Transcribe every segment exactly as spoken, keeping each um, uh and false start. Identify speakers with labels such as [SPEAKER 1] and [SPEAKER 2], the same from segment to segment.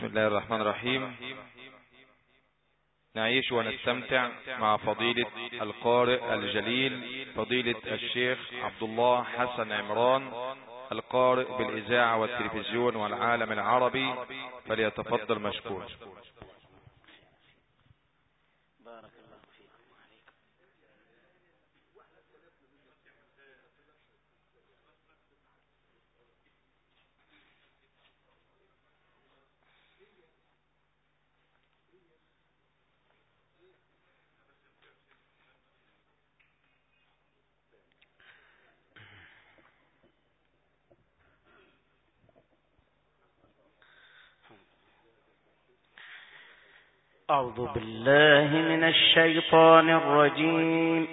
[SPEAKER 1] الله الرحمن الرحيم. نعيش ونستمتع مع فضيلة القارئ الجليل فضيلة الشيخ عبد الله حسن عمران، القارئ بالإذاعة والتلفزيون والعالم العربي، فليتفضل مشكور.
[SPEAKER 2] بارك الله فيكم وعليكم. أعوذ بالله من الشيطان الرجيم.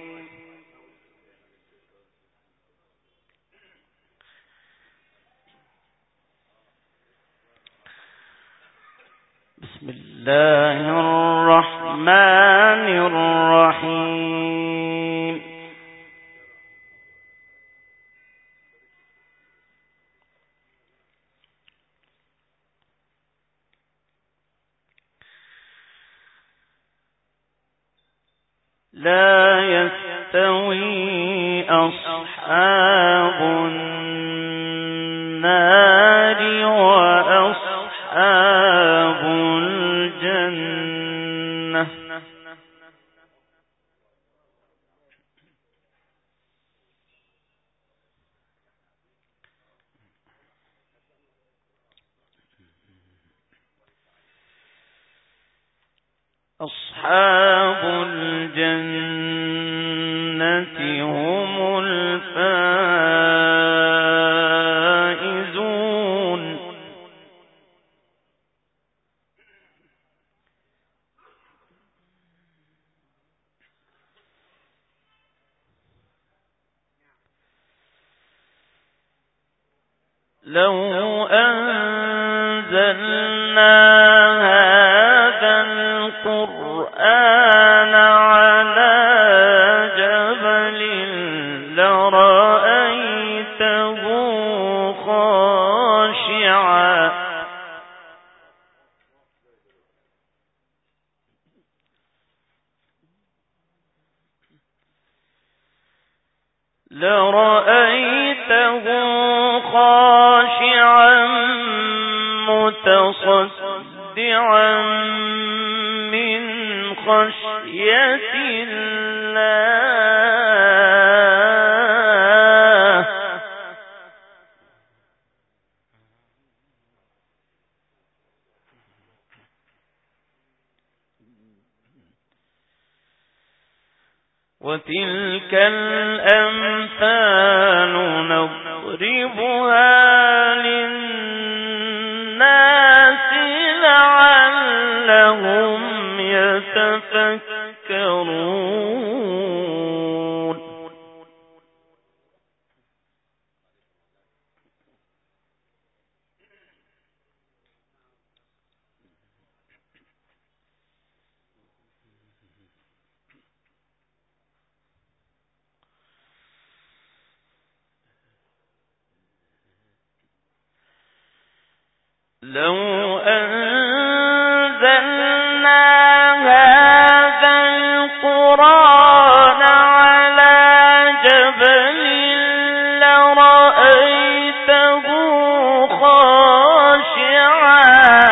[SPEAKER 2] بسم الله الرحمن الرحيم. لا يستوي أصحاب النار وأصحاب الجنة. أصحاب الجنة هم الفائزون. لو أنزلنا هذا القرآن على جبل لرأيته خاشعا لرأيته خاشعا متصدعا من خشية الله. وتلك الأمثال نضربها للناس لعلهم يتفكرون. لو أنزلنا هذا القرآن على جبل لرأيته خاشعا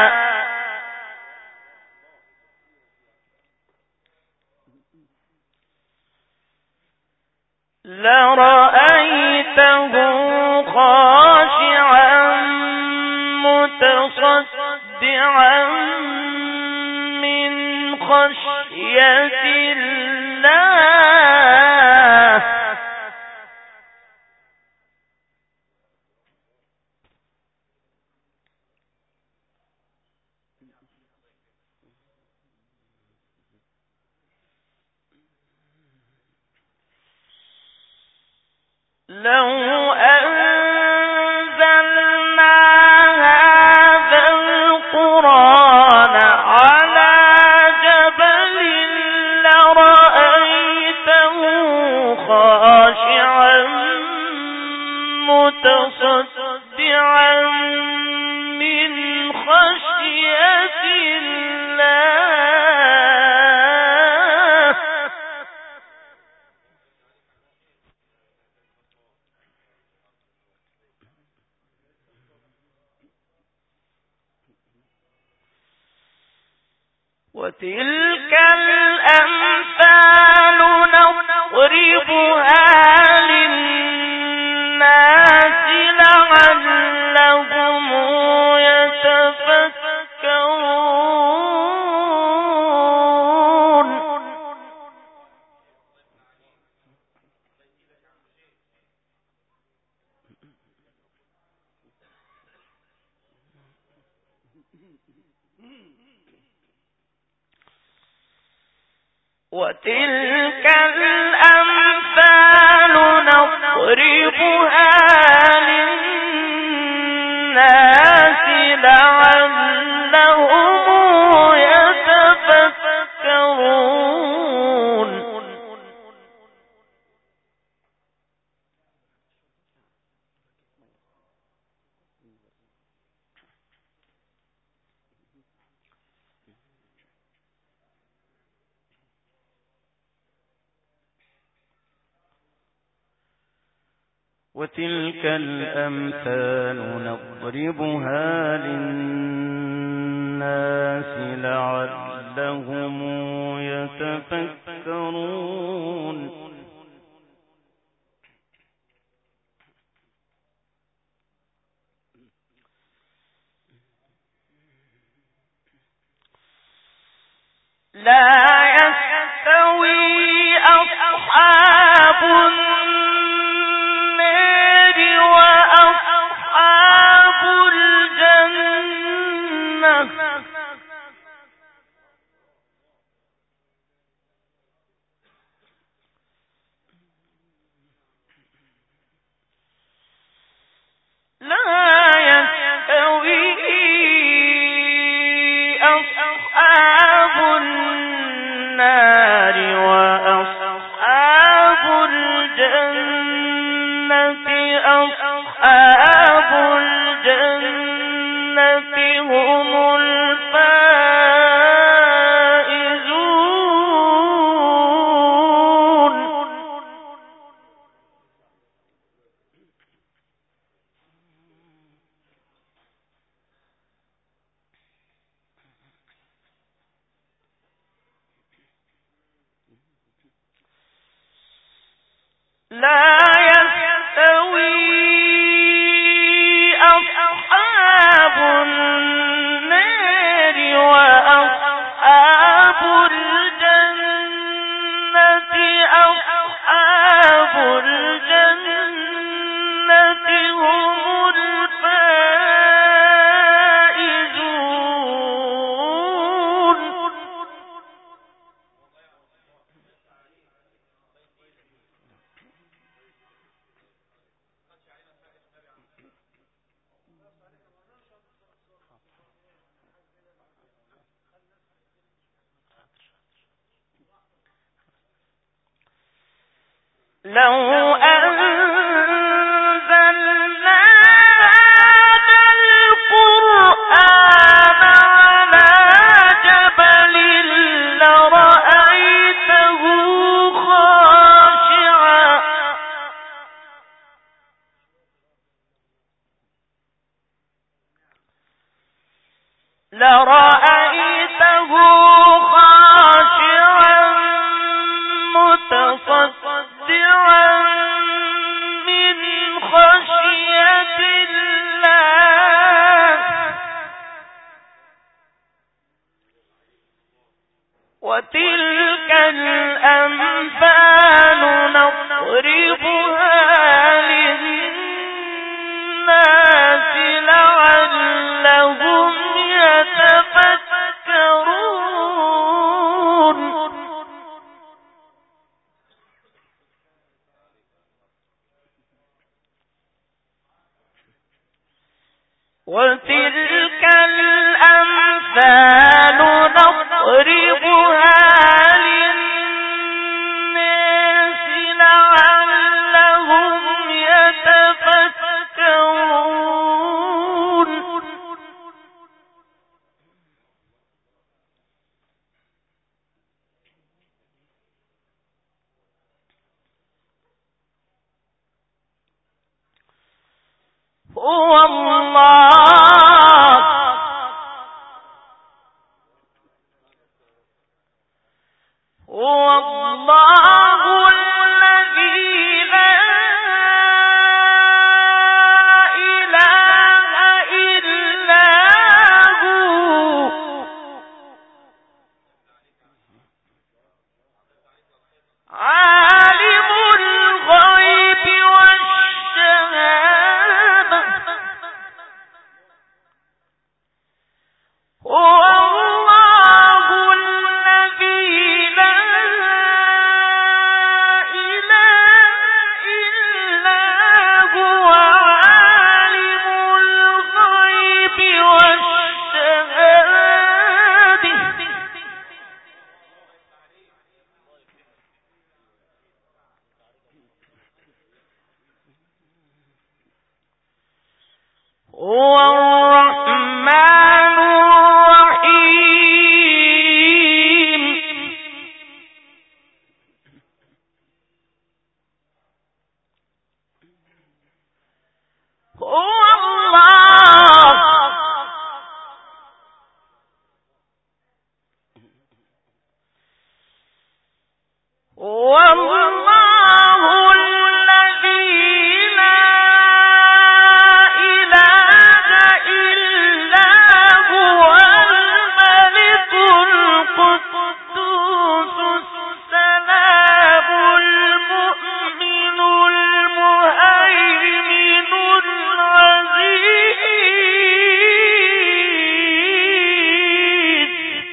[SPEAKER 2] لرأيته خاشعا متصدعا من خشية الله. لو أنزلنا هذا القرآن على جبل لرأيته خاشعا متصدعا من خشية وتلك الأمثال نضربها للناس لعلهم يتفكرون. وتلك الأمثال نضربها للناس لعلهم يتفكرون.
[SPEAKER 3] وتلك الأمثال نضربها للناس لعلهم يتفكرون.
[SPEAKER 2] لا يستوي أصحاب النار وأصحاب الجنة لا يستوي أصحاب النار وأصحاب الجنة أصحاب الجنة هم الفائزون. لا يستوي أصحاب النار وأصحاب الجنة أصحاب الجنة هم الفائزون. لو أنزلنا هذا القرآن على جبل لرأيته خاشعا لرأيته خاشعا متصدعا من خشية الله. وتلك الأمثال نضربها للناس لعلهم يتفكرون. وتلك الأمثال نضربها للناس لعلهم يتفكرون. هو الله هو الله الذي لا إله إلا هو عالم الغيب والشهادة هو الله الذي لا إله إلا هو عالم الغيب والشهادة هو الرحمن الرحيم هو الله هو الله الذي لا إله إلا هو الملك القدوس السلام المؤمن المهيمن العزيز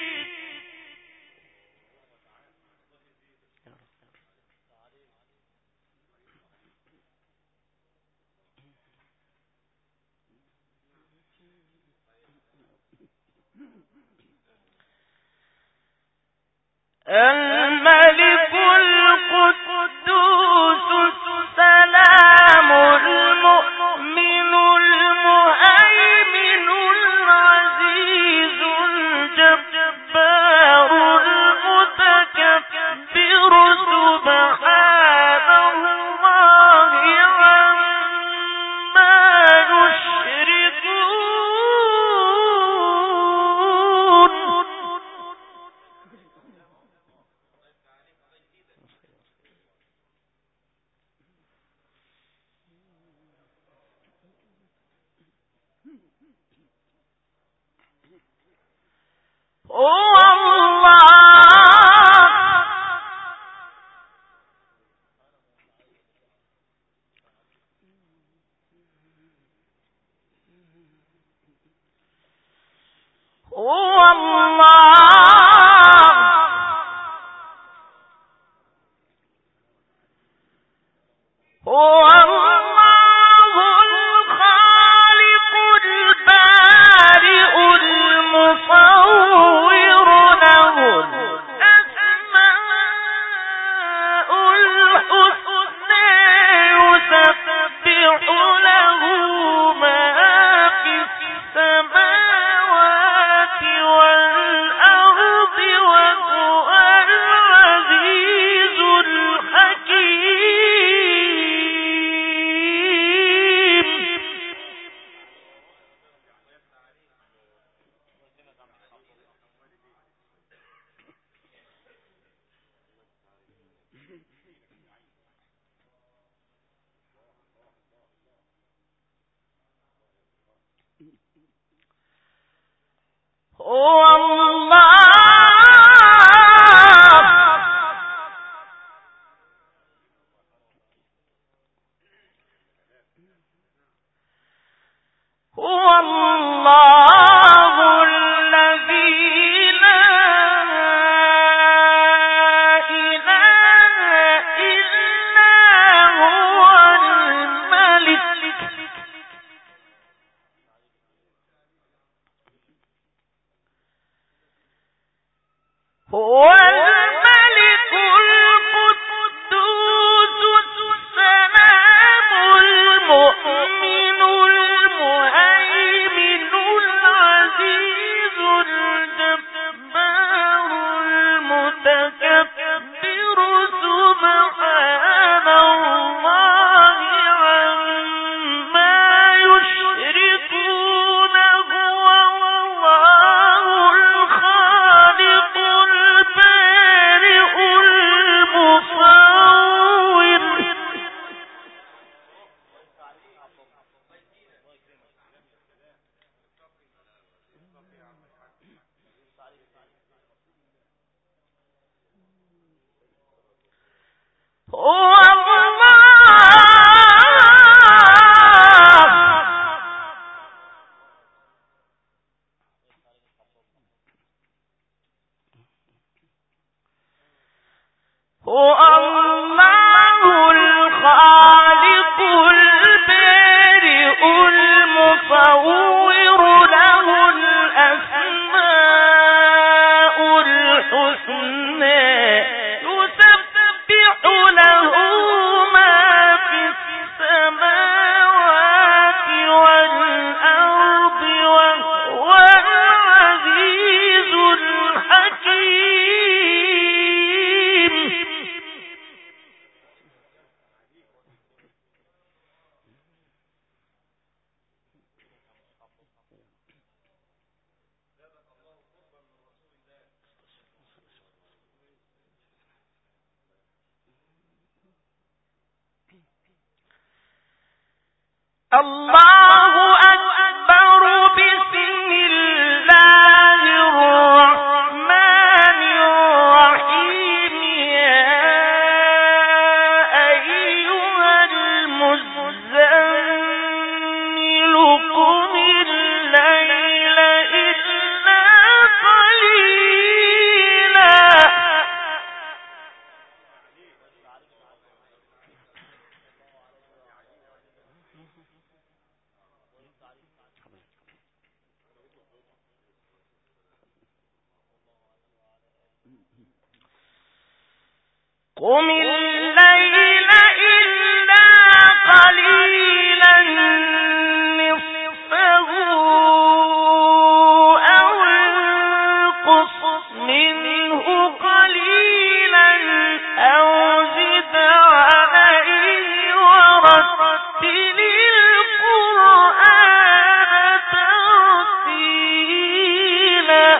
[SPEAKER 2] الملك القدوس السلام المؤمن المهيمن العزيز الجبار المتكبر سبحان الله عما يشركون هو الله هو الله هو الله الخالق البارئ المصور له الأسماء الحسنى يسبح له ما في السماوات والأرض وهو العزيز الحكيم هو الله هو الله الذي لا إله إلا هو الملك الله أكبر. بسم الله الرحمن الرحيم. يا أيها المزمل قم الليل إلا قليلا. قم الليل إلا قليلا نصفه أو انقص منه قليلا أو زد عليه ورتل القرآن ترتيلا.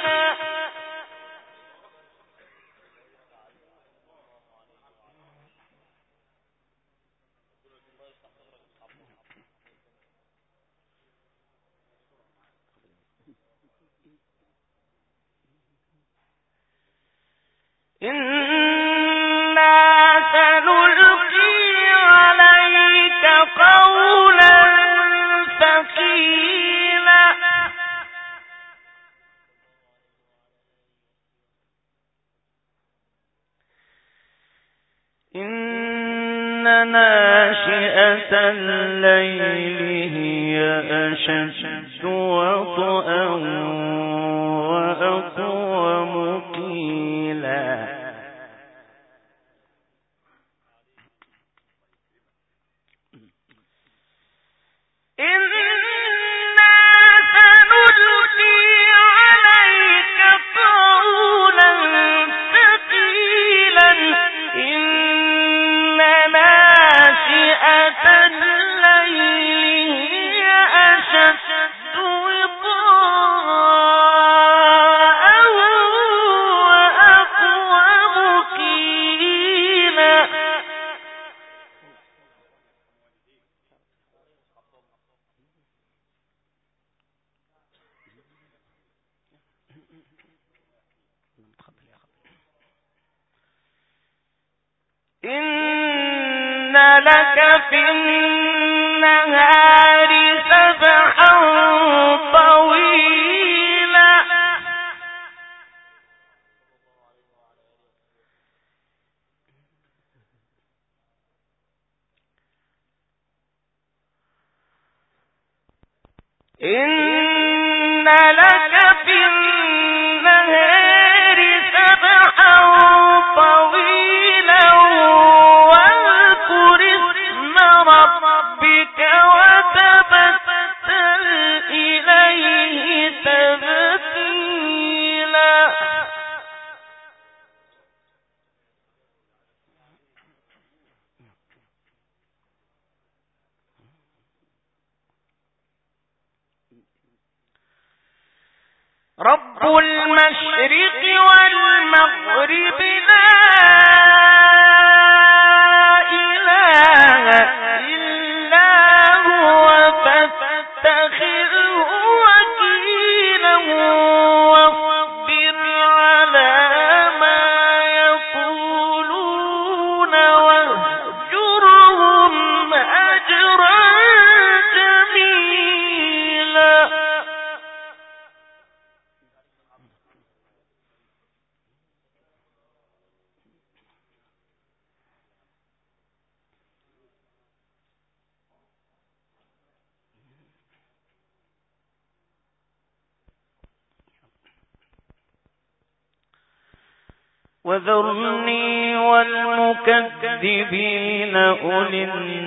[SPEAKER 2] إنا سنلقي عليك قولا ثقيلا.
[SPEAKER 3] إن ناشئة الليل هي أشد وطئا وأقوم قيلا.
[SPEAKER 2] إنا سنلقي عليك قولا ثقيلا. إن ناشئة الليل هي أشد وطئا وأقوم قيلا. إن لك في النهار سبحا طويلا. إن لك في النهار سبحا طويلا واذكر اسم ربك وتبتل إليه تبتيلا. رب المشرق والمغرب لا إله إلا هو فاتخذه وكيلا
[SPEAKER 3] وذرني والمكذبين أولي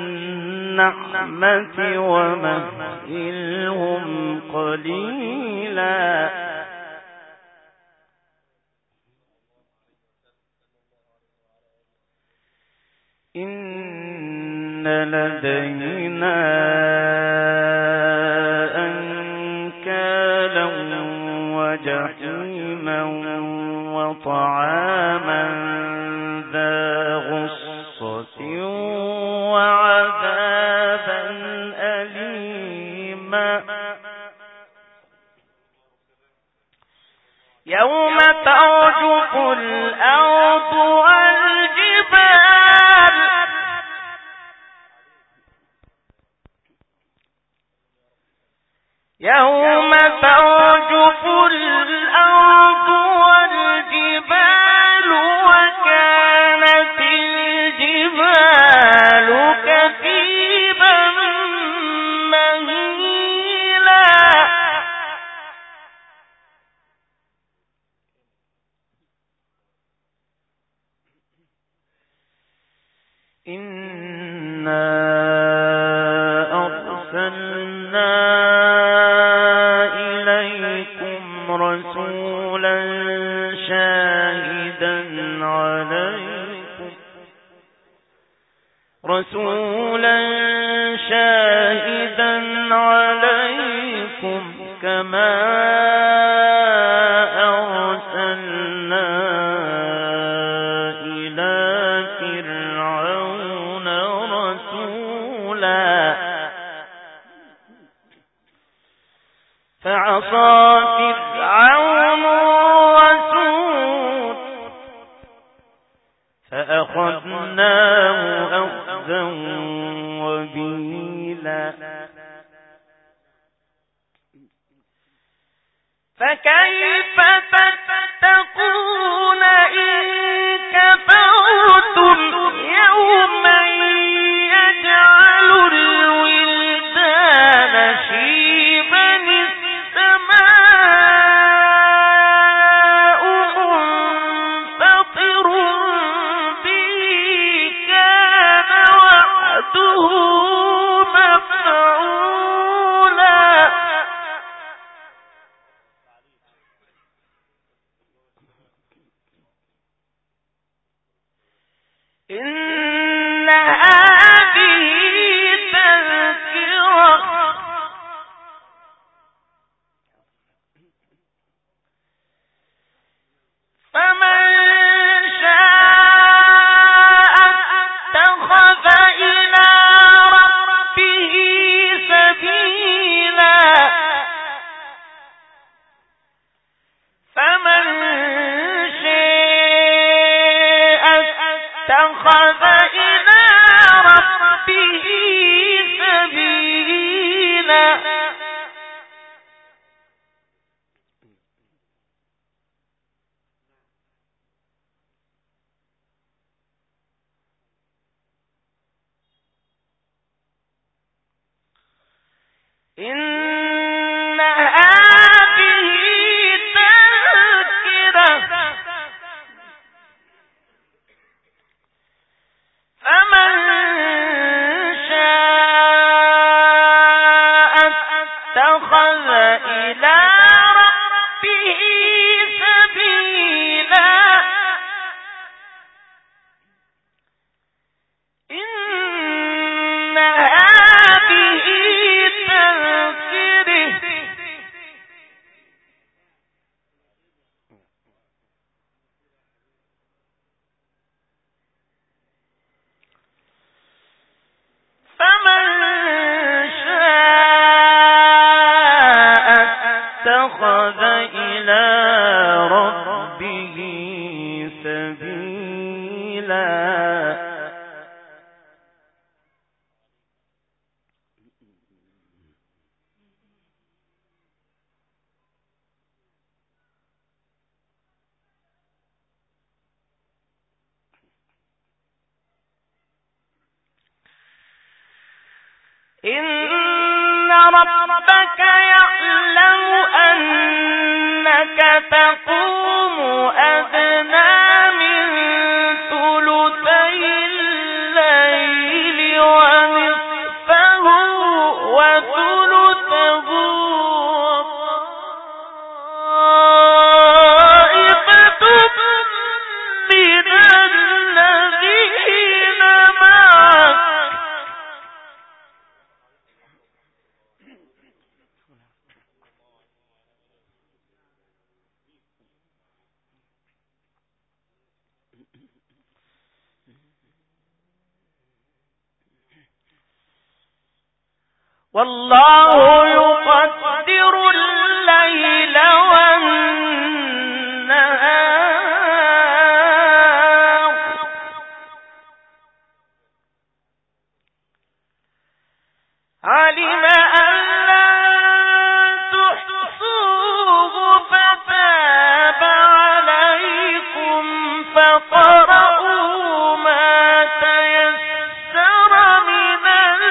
[SPEAKER 3] النعمة ومهلهم قليلا إن لدينا أنكالا وجحيما وطعاما ذا غصة وعذابا أليما يوم ترجف الأرض والجبال يوم ترجف الأرض والجبال وكانت الجبال كثيبا مهيلا إنا أرسلنا رسولا شاهدا عليكم رسولا شاهدا عليكم كما أرسلنا إلى فرعون رسولا فعصى فرعون الرسول فأخذناه أخذا وبيلا فكيف تتقون إن كفرتم يوما يجعل الولدان شيبا إن هذه تذكرة فمن شاء اتخذ إلى ربه سبيلا فمن اتخذ إلى ربه سبيلا إن هذه تذكرة فمن شاء اتخذ إلى ربه سبيلا إن هذه تذكرة فمن شاء اتخذ إلى ربه سبيلا إن ربك يعلم أنك تقوم أدنى من والله يقدر الليل والنهار علم أن لن تحصوه فتاب عليكم فقرؤوا ما تيسر من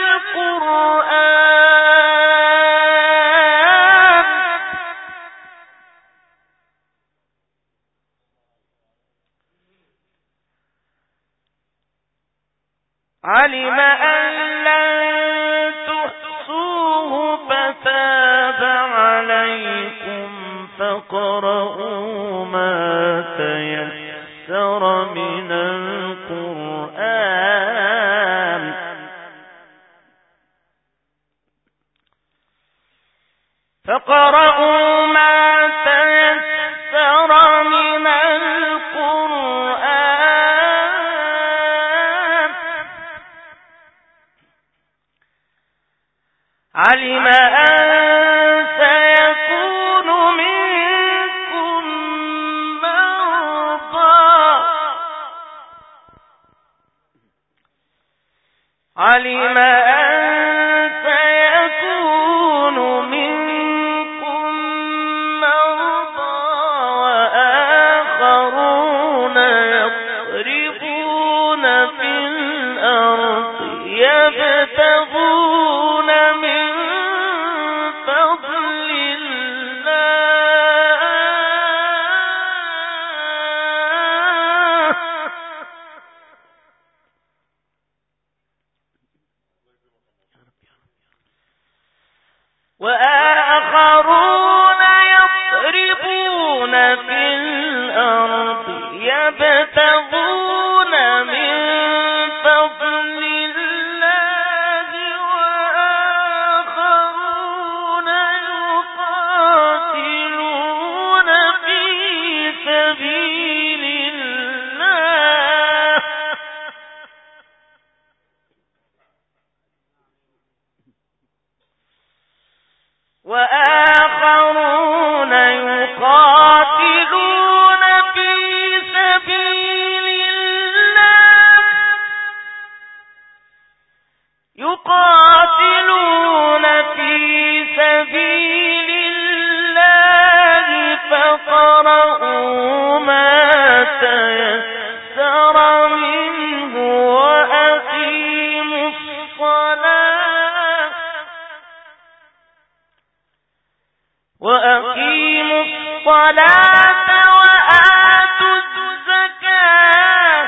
[SPEAKER 3] القرآن علم أن لن تحصوه فتاب عليكم فقرؤوا ما تيسر من القرآن فقرؤوا ما تيسر من القرآن علم أن سيكون منكم مرضى علم أن سيكون منكم مرضى وآخرون يضربون في الأرض يبتغون من فضل الله وآخرون يضربون في الأرض يبتغون من فضل الله وآخرون يقاتلون في سبيل الله وآخرون يقاتلون في سبيل الله يقاتلون في سبيل الله فقرؤوا ما تيسر منه وأقيموا الصلاة وأقيموا الصلاة وآتوا الزكاة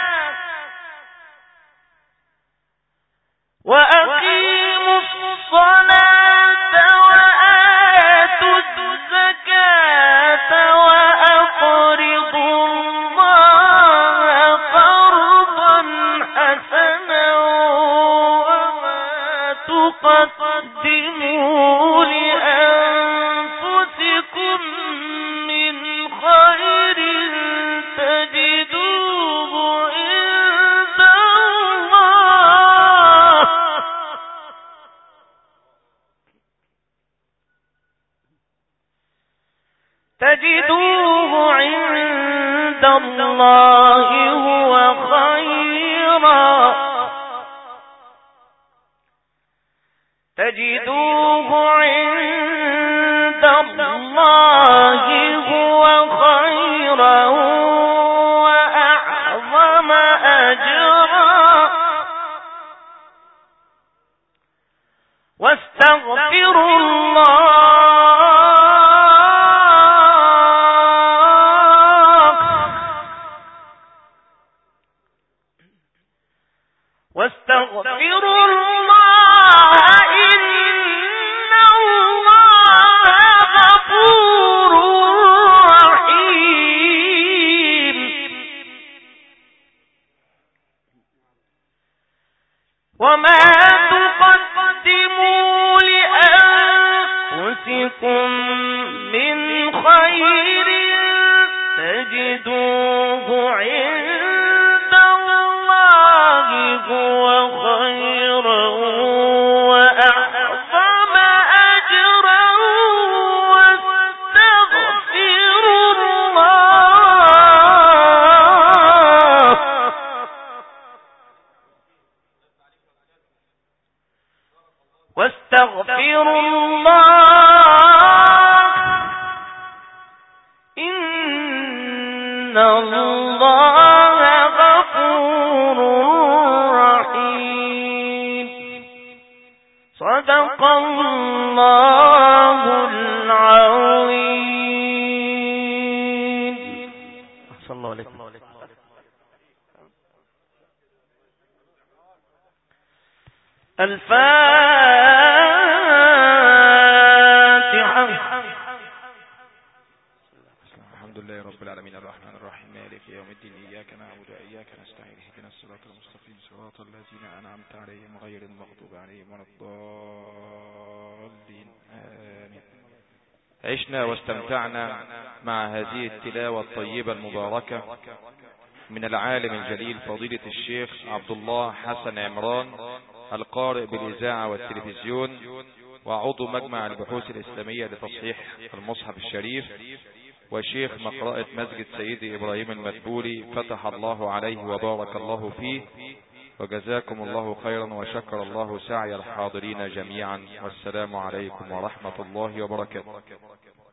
[SPEAKER 3] وأقيموا الصلاة وآتوا الزكاة وأقرضوا الله قرضا حسنا وما تقدموا لأنفسكم من خير تجدوه عند الله تجدوه عند الله هو خيرا تجدوه عند الله هو خيرا وأعظم أجرا واستغفروا الله واستغفروا الله إن الله غفور رحيم وما تقدموا لأنفسكم من خير تجدوه عند إن الله غفور رحيم. صدق الله العظيم. صلى الله عليه وسلم. الفاتحة.
[SPEAKER 1] الحمد لله رب العالمين الرحمن الرحيم مالك يوم الدين إياك نعبد وإياك نستعين اهدنا الصراط المستقيم صراط الذين أنعمت عليهم غير المغضوب عليهم ولا الضالين آمين. عشنا واستمتعنا مع هذه التلاوة الطيبة المباركة من العالم الجليل فضيلة الشيخ عبد الله حسن عمران القارئ بالإذاعة والتلفزيون وعضو مجمع البحوث الإسلامية لتصحيح المصحف الشريف وشيخ مقرأة مسجد سيدي إبراهيم المدبولي. فتح الله عليه وبارك الله فيه، وجزاكم الله خيرا وشكر الله سعي الحاضرين جميعا، والسلام عليكم ورحمة الله وبركاته.